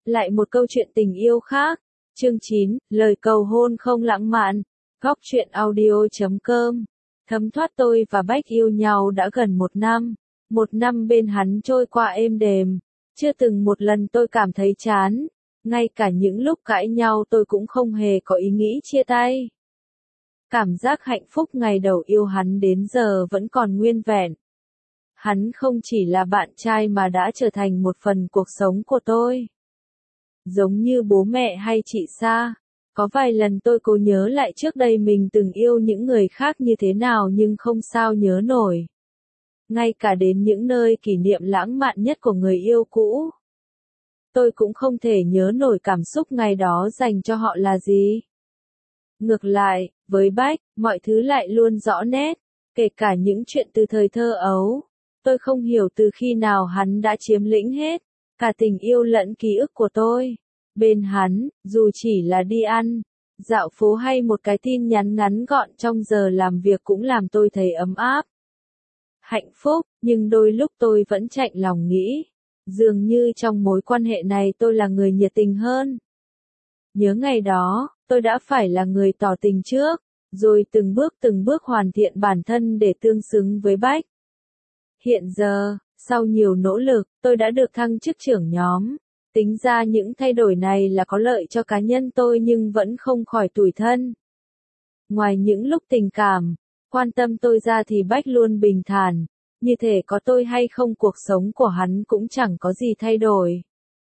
Lại một câu chuyện tình yêu khác. Chương 9, lời cầu hôn không lãng mạn. Góc truyện audio.com. Thấm thoát tôi và Bách yêu nhau đã gần 1 năm. 1 năm bên hắn trôi qua êm đềm. Chưa từng một lần tôi cảm thấy chán. Ngay cả những lúc cãi nhau tôi cũng không hề có ý nghĩ chia tay. Cảm giác hạnh phúc ngày đầu yêu hắn đến giờ vẫn còn nguyên vẹn. Hắn không chỉ là bạn trai mà đã trở thành một phần cuộc sống của tôi. Giống như bố mẹ hay chị Sa, có vài lần tôi cố nhớ lại trước đây mình từng yêu những người khác như thế nào nhưng không sao nhớ nổi. Ngay cả đến những nơi kỷ niệm lãng mạn nhất của người yêu cũ. Tôi cũng không thể nhớ nổi cảm xúc ngày đó dành cho họ là gì. Ngược lại, với Bách, mọi thứ lại luôn rõ nét, kể cả những chuyện từ thời thơ ấu. Tôi không hiểu từ khi nào hắn đã chiếm lĩnh hết, cả tình yêu lẫn ký ức của tôi. Bên hắn, dù chỉ là đi ăn, dạo phố hay một cái tin nhắn ngắn gọn trong giờ làm việc cũng làm tôi thấy ấm áp. Hạnh phúc, nhưng đôi lúc tôi vẫn chạnh lòng nghĩ, dường như trong mối quan hệ này tôi là người nhiệt tình hơn. Nhớ ngày đó, tôi đã phải là người tỏ tình trước, rồi từng bước hoàn thiện bản thân để tương xứng với Bách. Hiện giờ, sau nhiều nỗ lực, tôi đã được thăng chức trưởng nhóm. Tính ra những thay đổi này là có lợi cho cá nhân tôi nhưng vẫn không khỏi tủi thân. Ngoài những lúc tình cảm, quan tâm tôi ra thì Bách luôn bình thản, như thể có tôi hay không cuộc sống của hắn cũng chẳng có gì thay đổi.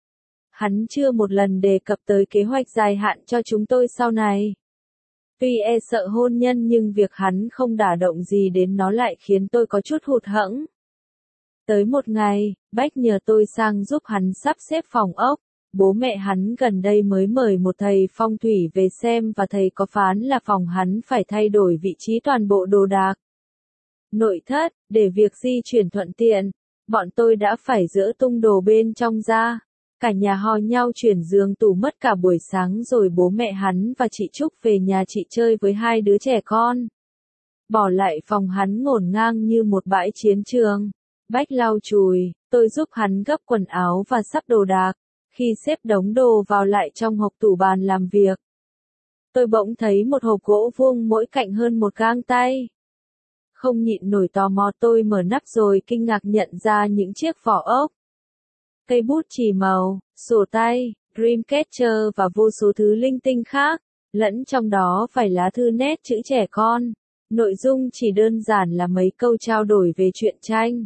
Hắn chưa một lần đề cập tới kế hoạch dài hạn cho chúng tôi sau này. Tuy sợ hôn nhân nhưng việc hắn không đả động gì đến nó lại khiến tôi có chút hụt hẫng. Tới một ngày, Bách nhờ tôi sang giúp hắn sắp xếp phòng ốc. Bố mẹ hắn gần đây mới mời một thầy phong thủy về xem và thầy có phán là phòng hắn phải thay đổi vị trí toàn bộ đồ đạc. Nội thất, để việc di chuyển thuận tiện, bọn tôi đã phải dỡ tung đồ bên trong ra. Cả nhà hò nhau chuyển giường tủ mất cả buổi sáng rồi bố mẹ hắn và chị Trúc về nhà chị chơi với 2 đứa trẻ con. Bỏ lại phòng hắn ngổn ngang như một bãi chiến trường. Bách lau chùi, tôi giúp hắn gấp quần áo và sắp đồ đạc. Khi xếp đống đồ vào lại trong hộc tủ bàn làm việc, tôi bỗng thấy một hộp gỗ vuông mỗi cạnh hơn một gang tay. Không nhịn nổi tò mò tôi mở nắp rồi kinh ngạc nhận ra những chiếc vỏ ốc, cây bút chì màu, sổ tay, Dreamcatcher và vô số thứ linh tinh khác, lẫn trong đó vài lá thư nét chữ trẻ con. Nội dung chỉ đơn giản là mấy câu trao đổi về truyện tranh.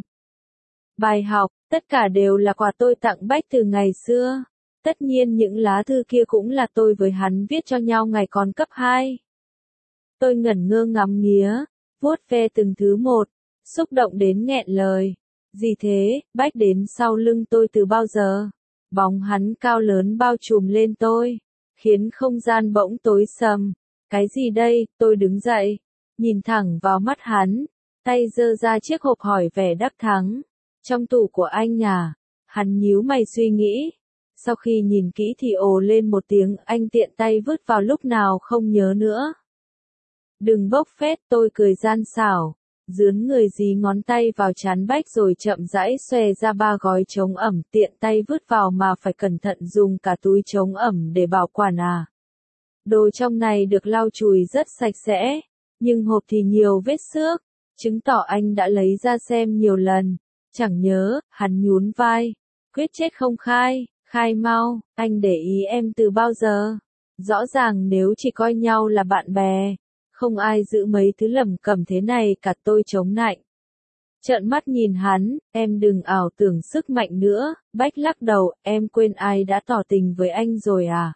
Bài học, tất cả đều là quà tôi tặng Bách từ ngày xưa. Tất nhiên những lá thư kia cũng là tôi với hắn viết cho nhau ngày còn cấp 2. Tôi ngẩn ngơ ngắm nghía, vuốt ve từng thứ một, xúc động đến nghẹn lời. Gì thế, Bách đến sau lưng tôi từ bao giờ? Bóng hắn cao lớn bao trùm lên tôi, khiến không gian bỗng tối sầm. Cái gì đây? Tôi đứng dậy, nhìn thẳng vào mắt hắn, tay giơ ra chiếc hộp hỏi vẻ đắc thắng. Trong tủ của anh à? Hắn nhíu mày suy nghĩ. Sau khi nhìn kỹ thì ồ lên một tiếng, anh tiện tay vứt vào lúc nào không nhớ nữa. Đừng bốc phét, tôi cười gian xảo, dướn người dí ngón tay vào trán Bách rồi chậm rãi xòe ra 3 gói chống ẩm, tiện tay vứt vào mà phải cẩn thận dùng cả túi chống ẩm để bảo quản à. Đồ trong này được lau chùi rất sạch sẽ, nhưng hộp thì nhiều vết xước, chứng tỏ anh đã lấy ra xem nhiều lần. Chẳng nhớ, hắn nhún vai, quyết chết không khai, khai mau, anh để ý em từ bao giờ? Rõ ràng nếu chỉ coi nhau là bạn bè, không ai giữ mấy thứ lẩm cẩm thế này cả. Tôi chống nạnh. Trợn mắt nhìn hắn, em đừng ảo tưởng sức mạnh nữa. Bách lắc đầu, em quên ai đã tỏ tình với anh rồi à?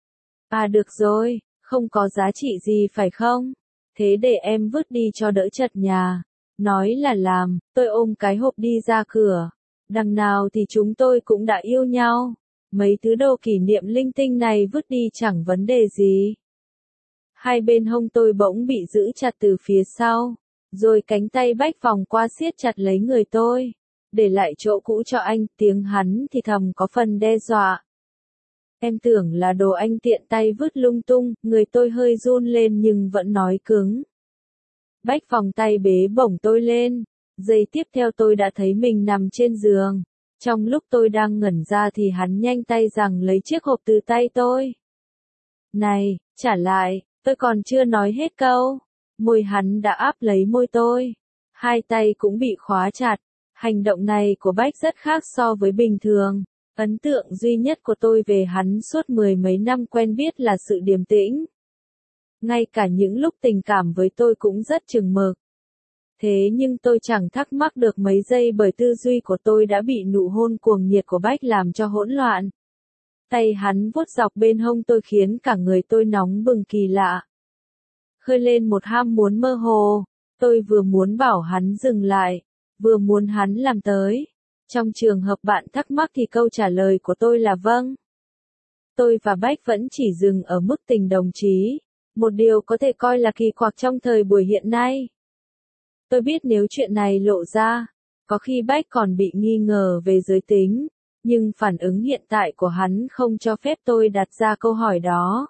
À được rồi, không có giá trị gì phải không? Thế để em vứt đi cho đỡ chật nhà. Nói là làm, tôi ôm cái hộp đi ra cửa. Đằng nào thì chúng tôi cũng đã yêu nhau. Mấy thứ đồ kỷ niệm linh tinh này vứt đi chẳng vấn đề gì. Hai bên hông tôi bỗng bị giữ chặt từ phía sau. Rồi cánh tay Bách vòng qua siết chặt lấy người tôi. Để lại chỗ cũ cho anh, tiếng hắn thì thầm có phần đe dọa. Em tưởng là đồ anh tiện tay vứt lung tung, người tôi hơi run lên nhưng vẫn nói cứng. Bách vòng tay bế bổng tôi lên. Giây tiếp theo tôi đã thấy mình nằm trên giường. Trong lúc tôi đang ngẩn ra thì hắn nhanh tay rằng lấy chiếc hộp từ tay tôi. Này, trả lại, tôi còn chưa nói hết câu. Môi hắn đã áp lấy môi tôi. Hai tay cũng bị khóa chặt. Hành động này của Bách rất khác so với bình thường. Ấn tượng duy nhất của tôi về hắn suốt mười mấy năm quen biết là sự điềm tĩnh. Ngay cả những lúc tình cảm với tôi cũng rất chừng mực. Thế nhưng tôi chẳng thắc mắc được mấy giây bởi tư duy của tôi đã bị nụ hôn cuồng nhiệt của Bách làm cho hỗn loạn. Tay hắn vuốt dọc bên hông tôi khiến cả người tôi nóng bừng kỳ lạ. Khơi lên một ham muốn mơ hồ, tôi vừa muốn bảo hắn dừng lại, vừa muốn hắn làm tới. Trong trường hợp bạn thắc mắc thì câu trả lời của tôi là vâng. Tôi và Bách vẫn chỉ dừng ở mức tình đồng chí, một điều có thể coi là kỳ quặc trong thời buổi hiện nay. Tôi biết nếu chuyện này lộ ra, có khi Bách còn bị nghi ngờ về giới tính, nhưng phản ứng hiện tại của hắn không cho phép tôi đặt ra câu hỏi đó.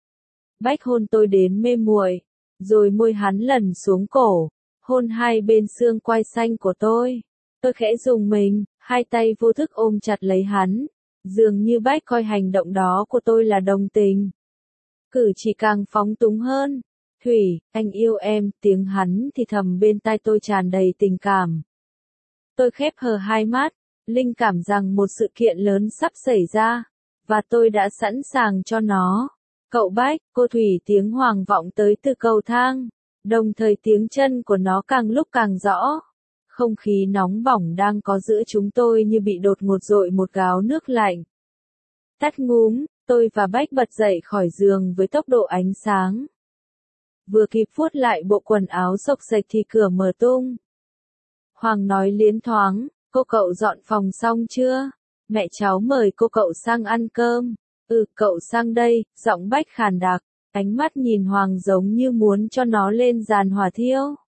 Bách hôn tôi đến mê muội, rồi môi hắn lần xuống cổ, hôn hai bên xương quai xanh của tôi. Tôi khẽ rùng mình, hai tay vô thức ôm chặt lấy hắn, dường như Bách coi hành động đó của tôi là đồng tình. Cử chỉ càng phóng túng hơn. Thủy, anh yêu em, tiếng hắn thì thầm bên tai tôi tràn đầy tình cảm. Tôi khép hờ hai mắt, linh cảm rằng một sự kiện lớn sắp xảy ra, và tôi đã sẵn sàng cho nó. Cậu Bách, cô Thủy, tiếng Hoàng vọng tới từ cầu thang, đồng thời tiếng chân của nó càng lúc càng rõ. Không khí nóng bỏng đang có giữa chúng tôi như bị đột ngột dội một gáo nước lạnh. Tắt ngúm, tôi và Bách bật dậy khỏi giường với tốc độ ánh sáng. Vừa kịp vuốt lại bộ quần áo xộc xệch thì cửa mở tung. Hoàng nói liến thoáng, cô cậu dọn phòng xong chưa? Mẹ cháu mời cô cậu sang ăn cơm. Cậu sang đây, giọng Bách khàn đặc, ánh mắt nhìn Hoàng giống như muốn cho nó lên giàn hỏa thiêu.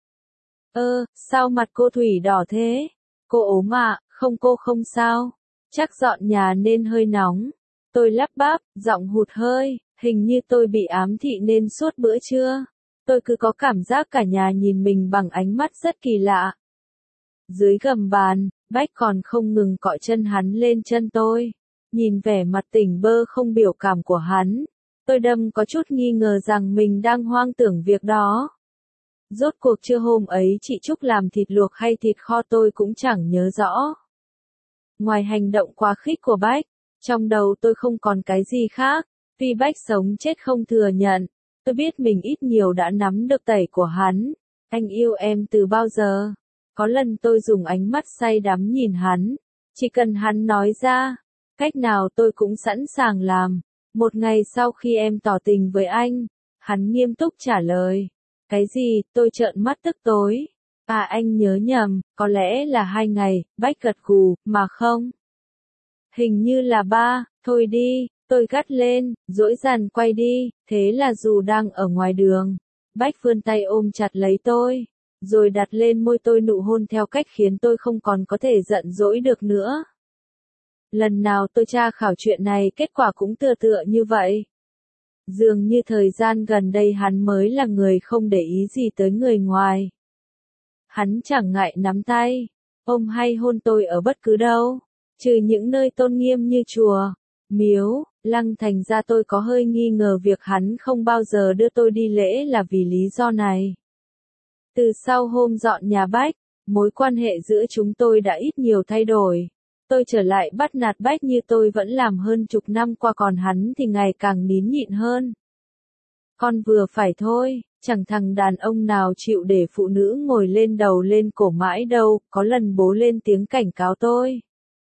Sao mặt cô Thủy đỏ thế? Cô ốm à? Không, cô không sao. Chắc dọn nhà nên hơi nóng. Tôi lắp bắp, giọng hụt hơi, hình như tôi bị ám thị nên suốt bữa trưa. Tôi cứ có cảm giác cả nhà nhìn mình bằng ánh mắt rất kỳ lạ. Dưới gầm bàn, Bách còn không ngừng cọ chân hắn lên chân tôi. Nhìn vẻ mặt tỉnh bơ không biểu cảm của hắn, tôi đâm có chút nghi ngờ rằng mình đang hoang tưởng việc đó. Rốt cuộc trưa hôm ấy chị Trúc làm thịt luộc hay thịt kho tôi cũng chẳng nhớ rõ. Ngoài hành động quá khích của Bách, trong đầu tôi không còn cái gì khác. Tuy Bách sống chết không thừa nhận, tôi biết mình ít nhiều đã nắm được tẩy của hắn. Anh yêu em từ bao giờ? Có lần tôi dùng ánh mắt say đắm nhìn hắn. Chỉ cần hắn nói ra, cách nào tôi cũng sẵn sàng làm. Một ngày sau khi em tỏ tình với anh, hắn nghiêm túc trả lời. Cái gì? Tôi trợn mắt tức tối. À, anh nhớ nhầm, có lẽ là 2 ngày, Bách gật gù, mà không. Hình như là 3, thôi đi, tôi gắt lên, dỗi dằn quay đi, thế là dù đang ở ngoài đường, Bách vươn tay ôm chặt lấy tôi, rồi đặt lên môi tôi nụ hôn theo cách khiến tôi không còn có thể giận dỗi được nữa. Lần nào tôi tra khảo chuyện này kết quả cũng tựa như vậy. Dường như thời gian gần đây hắn mới là người không để ý gì tới người ngoài. Hắn chẳng ngại nắm tay, ôm hay hôn tôi ở bất cứ đâu, trừ những nơi tôn nghiêm như chùa, miếu, lăng. Thành ra tôi có hơi nghi ngờ việc hắn không bao giờ đưa tôi đi lễ là vì lý do này. Từ sau hôm dọn nhà Bách, mối quan hệ giữa chúng tôi đã ít nhiều thay đổi. Tôi trở lại bắt nạt Bách như tôi vẫn làm hơn chục năm qua, còn hắn thì ngày càng nín nhịn hơn. Con vừa phải thôi, chẳng thằng đàn ông nào chịu để phụ nữ ngồi lên đầu lên cổ mãi đâu. Có lần bố lên tiếng cảnh cáo tôi.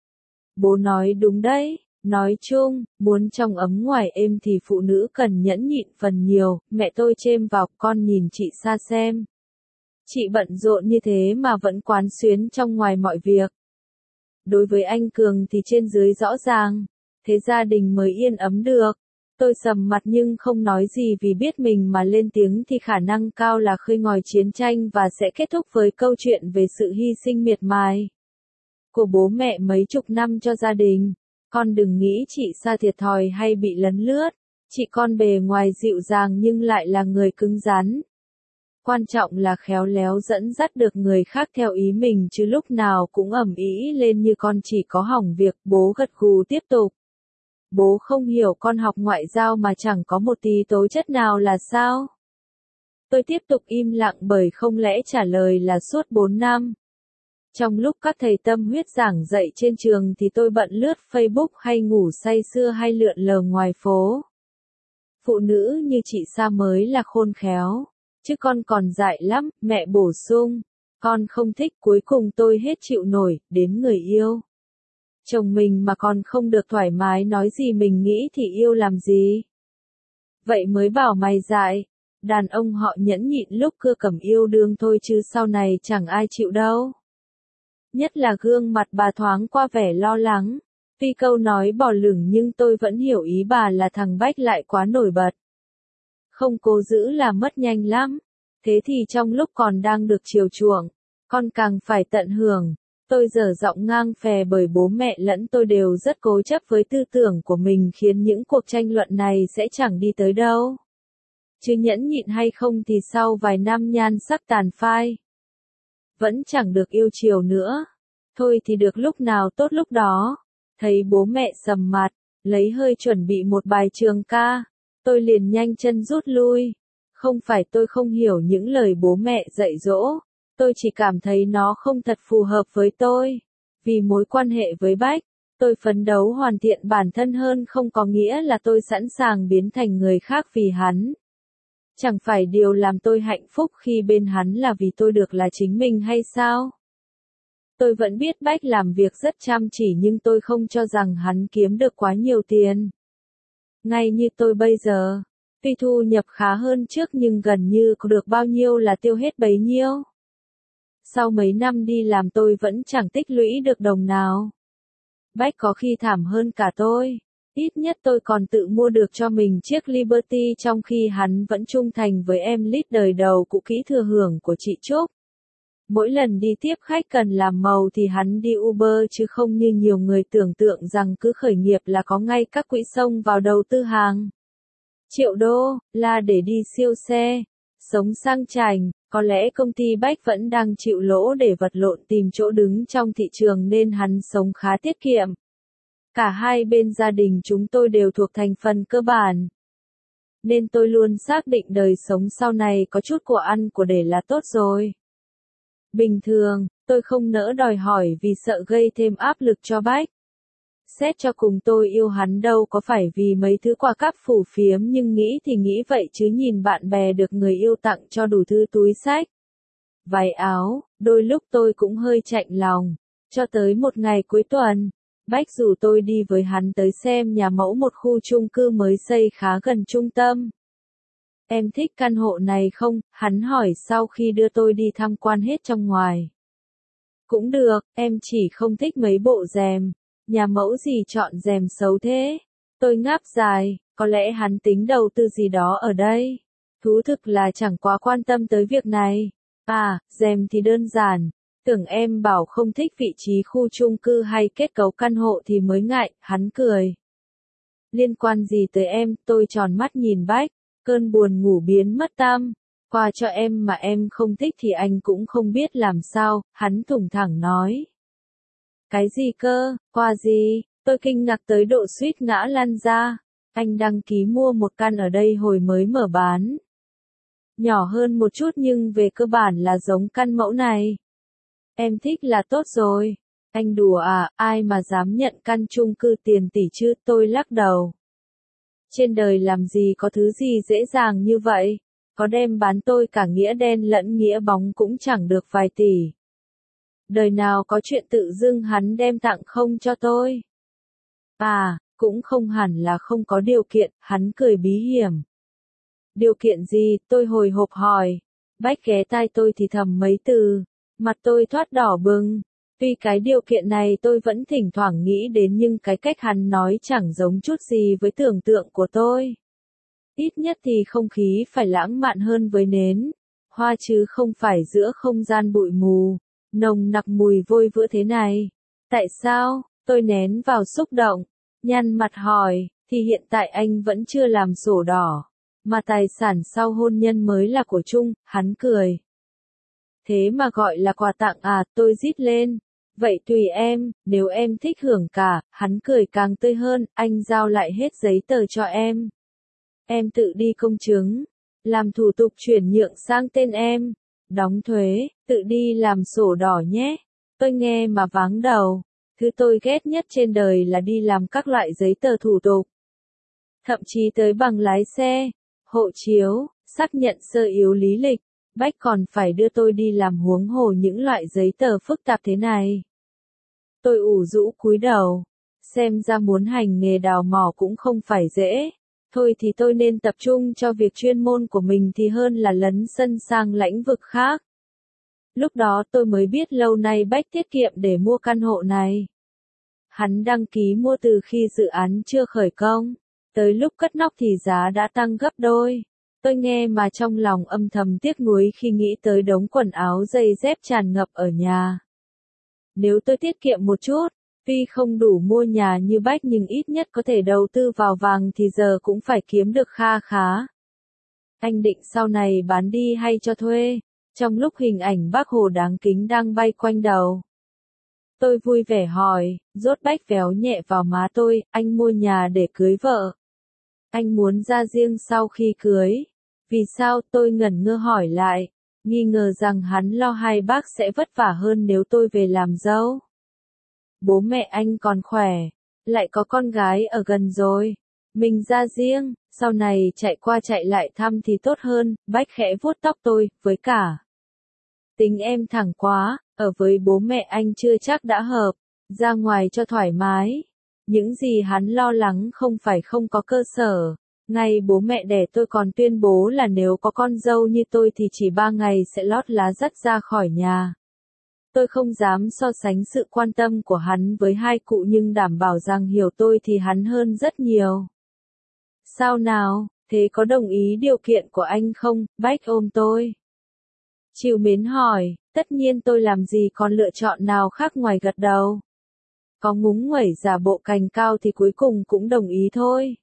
Bố nói đúng đấy, nói chung, muốn trong ấm ngoài êm thì phụ nữ cần nhẫn nhịn phần nhiều. Mẹ tôi chêm vào, con nhìn chị xa xem. Chị bận rộn như thế mà vẫn quán xuyến trong ngoài mọi việc. Đối với anh Cường thì trên dưới rõ ràng, thế gia đình mới yên ấm được. Tôi sầm mặt nhưng không nói gì vì biết mình mà lên tiếng thì khả năng cao là khơi ngòi chiến tranh và sẽ kết thúc với câu chuyện về sự hy sinh miệt mài của bố mẹ mấy chục năm cho gia đình. Con đừng nghĩ chị Sa thiệt thòi hay bị lấn lướt, chị con bề ngoài dịu dàng nhưng lại là người cứng rắn. Quan trọng là khéo léo dẫn dắt được người khác theo ý mình chứ lúc nào cũng ầm ĩ lên như con chỉ có hỏng việc. Bố gật gù tiếp tục. Bố không hiểu con học ngoại giao mà chẳng có một tí tố chất nào là sao? Tôi tiếp tục im lặng bởi không lẽ trả lời là suốt 4 năm. Trong lúc các thầy tâm huyết giảng dạy trên trường thì tôi bận lướt Facebook hay ngủ say sưa hay lượn lờ ngoài phố. Phụ nữ như chị Sa mới là khôn khéo. Chứ con còn dại lắm, mẹ bổ sung. Con không thích, cuối cùng tôi hết chịu nổi, đến người yêu. Chồng mình mà còn không được thoải mái nói gì mình nghĩ thì yêu làm gì. Vậy mới bảo mày dại. Đàn ông họ nhẫn nhịn lúc cưa cẩm yêu đương thôi chứ sau này chẳng ai chịu đâu. Nhất là gương mặt bà thoáng qua vẻ lo lắng. Tuy câu nói bỏ lửng nhưng tôi vẫn hiểu ý bà là thằng Bách lại quá nổi bật. Không cố giữ là mất nhanh lắm. Thế thì trong lúc còn đang được chiều chuộng, con càng phải tận hưởng. Tôi dở giọng ngang phè bởi bố mẹ lẫn tôi đều rất cố chấp với tư tưởng của mình khiến những cuộc tranh luận này sẽ chẳng đi tới đâu. Chứ nhẫn nhịn hay không thì sau vài năm nhan sắc tàn phai. Vẫn chẳng được yêu chiều nữa. Thôi thì được lúc nào tốt lúc đó. Thấy bố mẹ sầm mặt, lấy hơi chuẩn bị một bài trường ca. Tôi liền nhanh chân rút lui. Không phải tôi không hiểu những lời bố mẹ dạy dỗ. Tôi chỉ cảm thấy nó không thật phù hợp với tôi. Vì mối quan hệ với Bách, tôi phấn đấu hoàn thiện bản thân hơn không có nghĩa là tôi sẵn sàng biến thành người khác vì hắn. Chẳng phải điều làm tôi hạnh phúc khi bên hắn là vì tôi được là chính mình hay sao? Tôi vẫn biết Bách làm việc rất chăm chỉ nhưng tôi không cho rằng hắn kiếm được quá nhiều tiền. Ngay như tôi bây giờ, tuy thu nhập khá hơn trước nhưng gần như có được bao nhiêu là tiêu hết bấy nhiêu. Sau mấy năm đi làm tôi vẫn chẳng tích lũy được đồng nào. Bách có khi thảm hơn cả tôi. Ít nhất tôi còn tự mua được cho mình chiếc Liberty trong khi hắn vẫn trung thành với em lead đời đầu cũ kỹ thừa hưởng của chị Trúc. Mỗi lần đi tiếp khách cần làm màu thì hắn đi Uber chứ không như nhiều người tưởng tượng rằng cứ khởi nghiệp là có ngay các quỹ xông vào đầu tư hàng triệu đô là để đi siêu xe, sống sang chảnh. Có lẽ công ty Bách vẫn đang chịu lỗ để vật lộn tìm chỗ đứng trong thị trường nên hắn sống khá tiết kiệm. Cả hai bên gia đình chúng tôi đều thuộc thành phần cơ bản. Nên tôi luôn xác định đời sống sau này có chút của ăn của để là tốt rồi. Bình thường, tôi không nỡ đòi hỏi vì sợ gây thêm áp lực cho Bách. Xét cho cùng tôi yêu hắn đâu có phải vì mấy thứ quà cáp phù phiếm nhưng nghĩ thì nghĩ vậy chứ nhìn bạn bè được người yêu tặng cho đủ thứ túi xách, váy áo, đôi lúc tôi cũng hơi chạnh lòng. Cho tới một ngày cuối tuần, Bách rủ tôi đi với hắn tới xem nhà mẫu một khu chung cư mới xây khá gần trung tâm. Em thích căn hộ này không? Hắn hỏi sau khi đưa tôi đi tham quan hết trong ngoài. Cũng được, em chỉ không thích mấy bộ rèm. Nhà mẫu gì chọn rèm xấu thế? Tôi ngáp dài, có lẽ hắn tính đầu tư gì đó ở đây. Thú thực là chẳng quá quan tâm tới việc này. À, rèm thì đơn giản. Tưởng em bảo không thích vị trí khu chung cư hay kết cấu căn hộ thì mới ngại, hắn cười. Liên quan gì tới em? Tôi tròn mắt nhìn Bách, cơn buồn ngủ biến mất tăm. Quà cho em mà em không thích thì anh cũng không biết làm sao, hắn thủng thẳng nói. Cái gì cơ, quà gì? Tôi kinh ngạc tới độ suýt ngã lăn ra. Anh đăng ký mua một căn ở đây hồi mới mở bán. Nhỏ hơn một chút nhưng về cơ bản là giống căn mẫu này. Em thích là tốt rồi. Anh đùa à, ai mà dám nhận căn chung cư tiền tỷ chứ, tôi lắc đầu. Trên đời làm gì có thứ gì dễ dàng như vậy, có đem bán tôi cả nghĩa đen lẫn nghĩa bóng cũng chẳng được vài tỷ. Đời nào có chuyện tự dưng hắn đem tặng không cho tôi. À, cũng không hẳn là không có điều kiện, hắn cười bí hiểm. Điều kiện gì, tôi hồi hộp hỏi. Bách ghé tai tôi thì thầm mấy từ, mặt tôi thoát đỏ bừng. Tuy cái điều kiện này tôi vẫn thỉnh thoảng nghĩ đến nhưng cái cách hắn nói chẳng giống chút gì với tưởng tượng của tôi. Ít nhất thì không khí phải lãng mạn hơn với nến hoa chứ không phải giữa không gian bụi mù, nồng nặc mùi vôi vữa thế này. Tại sao? Tôi nén vào xúc động, nhăn mặt hỏi, thì hiện tại anh vẫn chưa làm sổ đỏ. Mà tài sản sau hôn nhân mới là của chung, hắn cười. Thế mà gọi là quà tặng à, tôi rít lên. Vậy tùy em, nếu em thích hưởng cả, hắn cười càng tươi hơn, anh giao lại hết giấy tờ cho em. Em tự đi công chứng, làm thủ tục chuyển nhượng sang tên em, đóng thuế, tự đi làm sổ đỏ nhé. Tôi nghe mà váng đầu, thứ tôi ghét nhất trên đời là đi làm các loại giấy tờ thủ tục. Thậm chí tới bằng lái xe, hộ chiếu, xác nhận sơ yếu lý lịch, Bách còn phải đưa tôi đi làm huống hồ những loại giấy tờ phức tạp thế này. Tôi ủ rũ cúi đầu, xem ra muốn hành nghề đào mỏ cũng không phải dễ. Thôi thì tôi nên tập trung cho việc chuyên môn của mình thì hơn là lấn sân sang lĩnh vực khác. Lúc đó tôi mới biết lâu nay Bách tiết kiệm để mua căn hộ này. Hắn đăng ký mua từ khi dự án chưa khởi công, tới lúc cất nóc thì giá đã tăng gấp đôi. Tôi nghe mà trong lòng âm thầm tiếc nuối khi nghĩ tới đống quần áo giày dép tràn ngập ở nhà. Nếu tôi tiết kiệm một chút, tuy không đủ mua nhà như Bách nhưng ít nhất có thể đầu tư vào vàng thì giờ cũng phải kiếm được kha khá. Anh định sau này bán đi hay cho thuê? Trong lúc hình ảnh Bác Hồ đáng kính đang bay quanh đầu. Tôi vui vẻ hỏi, rốt Bách véo nhẹ vào má tôi, anh mua nhà để cưới vợ. Anh muốn ra riêng sau khi cưới. Vì sao? Tôi ngẩn ngơ hỏi lại, nghi ngờ rằng hắn lo hai bác sẽ vất vả hơn nếu tôi về làm dâu. Bố mẹ anh còn khỏe, lại có con gái ở gần rồi. Mình ra riêng, sau này chạy qua chạy lại thăm thì tốt hơn, Bách khẽ vuốt tóc tôi, với cả. Tính em thẳng quá, ở với bố mẹ anh chưa chắc đã hợp, ra ngoài cho thoải mái. Những gì hắn lo lắng không phải không có cơ sở. Ngay bố mẹ đẻ tôi còn tuyên bố là nếu có con dâu như tôi thì chỉ 3 ngày sẽ lót lá dắt ra khỏi nhà. Tôi không dám so sánh sự quan tâm của hắn với hai cụ nhưng đảm bảo rằng hiểu tôi thì hắn hơn rất nhiều. Sao nào, thế có đồng ý điều kiện của anh không? Bách ôm tôi. Trìu mến hỏi, tất nhiên tôi làm gì còn lựa chọn nào khác ngoài gật đầu. Có ngúng nguẩy giả bộ cành cao thì cuối cùng cũng đồng ý thôi.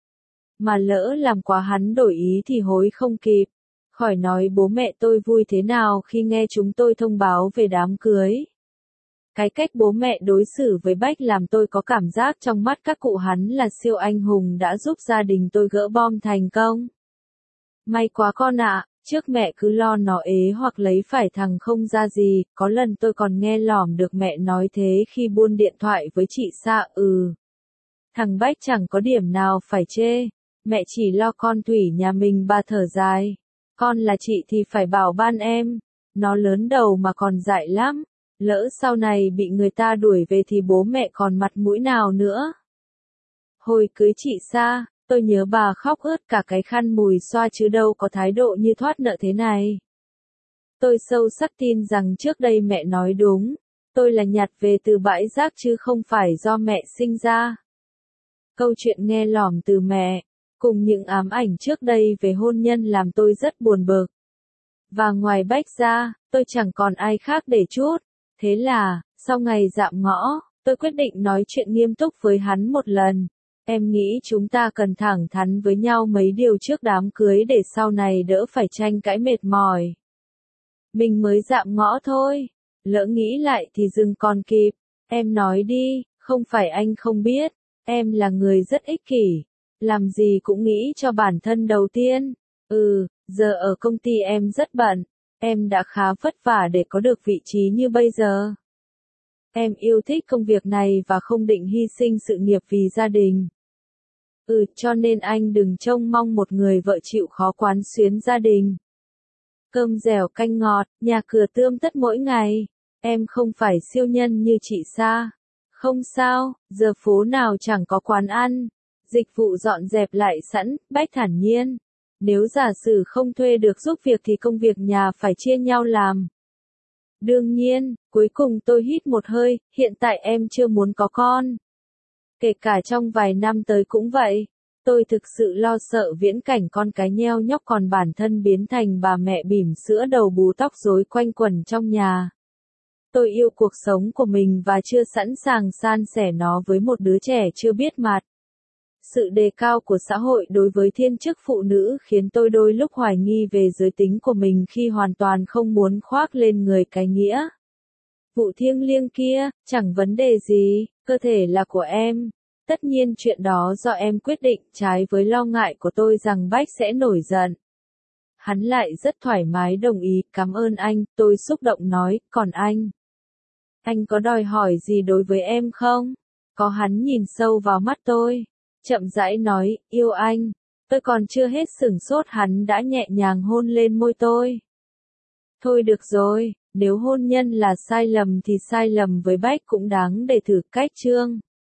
Mà lỡ làm quá hắn đổi ý thì hối không kịp. Khỏi nói bố mẹ tôi vui thế nào khi nghe chúng tôi thông báo về đám cưới. Cái cách bố mẹ đối xử với Bách làm tôi có cảm giác trong mắt các cụ hắn là siêu anh hùng đã giúp gia đình tôi gỡ bom thành công. May quá con ạ, trước mẹ cứ lo nó ế hoặc lấy phải thằng không ra gì, có lần tôi còn nghe lỏm được mẹ nói thế khi buôn điện thoại với chị Sa. Thằng Bách chẳng có điểm nào phải chê, mẹ chỉ lo con Thủy nhà mình. Bà thở dài, con là chị thì phải bảo ban em, nó lớn đầu mà còn dại lắm, lỡ sau này bị người ta đuổi về thì bố mẹ còn mặt mũi nào nữa. Hồi cưới chị Sa, tôi nhớ bà khóc ướt cả cái khăn mùi xoa chứ đâu có thái độ như thoát nợ thế này. Tôi sâu sắc tin rằng trước đây mẹ nói đúng, tôi là nhặt về từ bãi rác chứ không phải do mẹ sinh ra. Câu chuyện nghe lỏm từ mẹ, cùng những ám ảnh trước đây về hôn nhân làm tôi rất buồn bực. Và ngoài Bách ra, tôi chẳng còn ai khác để chút. Thế là, sau ngày dạm ngõ, tôi quyết định nói chuyện nghiêm túc với hắn một lần. Em nghĩ chúng ta cần thẳng thắn với nhau mấy điều trước đám cưới để sau này đỡ phải tranh cãi mệt mỏi. Mình mới dạm ngõ thôi, lỡ nghĩ lại thì dừng còn kịp. Em nói đi, không phải anh không biết, em là người rất ích kỷ, làm gì cũng nghĩ cho bản thân đầu tiên. Giờ ở công ty em rất bận, em đã khá vất vả để có được vị trí như bây giờ. Em yêu thích công việc này và không định hy sinh sự nghiệp vì gia đình. Cho nên anh đừng trông mong một người vợ chịu khó quán xuyến gia đình. Cơm dẻo canh ngọt, nhà cửa tươm tất mỗi ngày. Em không phải siêu nhân như chị Sa. Không sao, giờ phố nào chẳng có quán ăn. Dịch vụ dọn dẹp lại sẵn, Bách thản nhiên. Nếu giả sử không thuê được giúp việc thì công việc nhà phải chia nhau làm. Đương nhiên, cuối cùng tôi hít một hơi, hiện tại em chưa muốn có con. Kể cả trong vài năm tới cũng vậy. Tôi thực sự lo sợ viễn cảnh con cái nheo nhóc còn bản thân biến thành bà mẹ bỉm sữa đầu bù tóc rối quanh quẩn trong nhà. Tôi yêu cuộc sống của mình và chưa sẵn sàng san sẻ nó với một đứa trẻ chưa biết mặt. Sự đề cao của xã hội đối với thiên chức phụ nữ khiến tôi đôi lúc hoài nghi về giới tính của mình khi hoàn toàn không muốn khoác lên người cái nghĩa vụ thiêng liêng kia, chẳng vấn đề gì, cơ thể là của em. Tất nhiên chuyện đó do em quyết định, trái với lo ngại của tôi rằng Bách sẽ nổi giận. Hắn lại rất thoải mái đồng ý, cảm ơn anh, tôi xúc động nói, còn anh có đòi hỏi gì đối với em không? Có. Hắn nhìn sâu vào mắt tôi, chậm rãi nói, yêu anh. Tôi còn chưa hết sửng sốt hắn đã nhẹ nhàng hôn lên môi tôi. Thôi được rồi, nếu hôn nhân là sai lầm thì sai lầm với Bách cũng đáng để thử cách chương.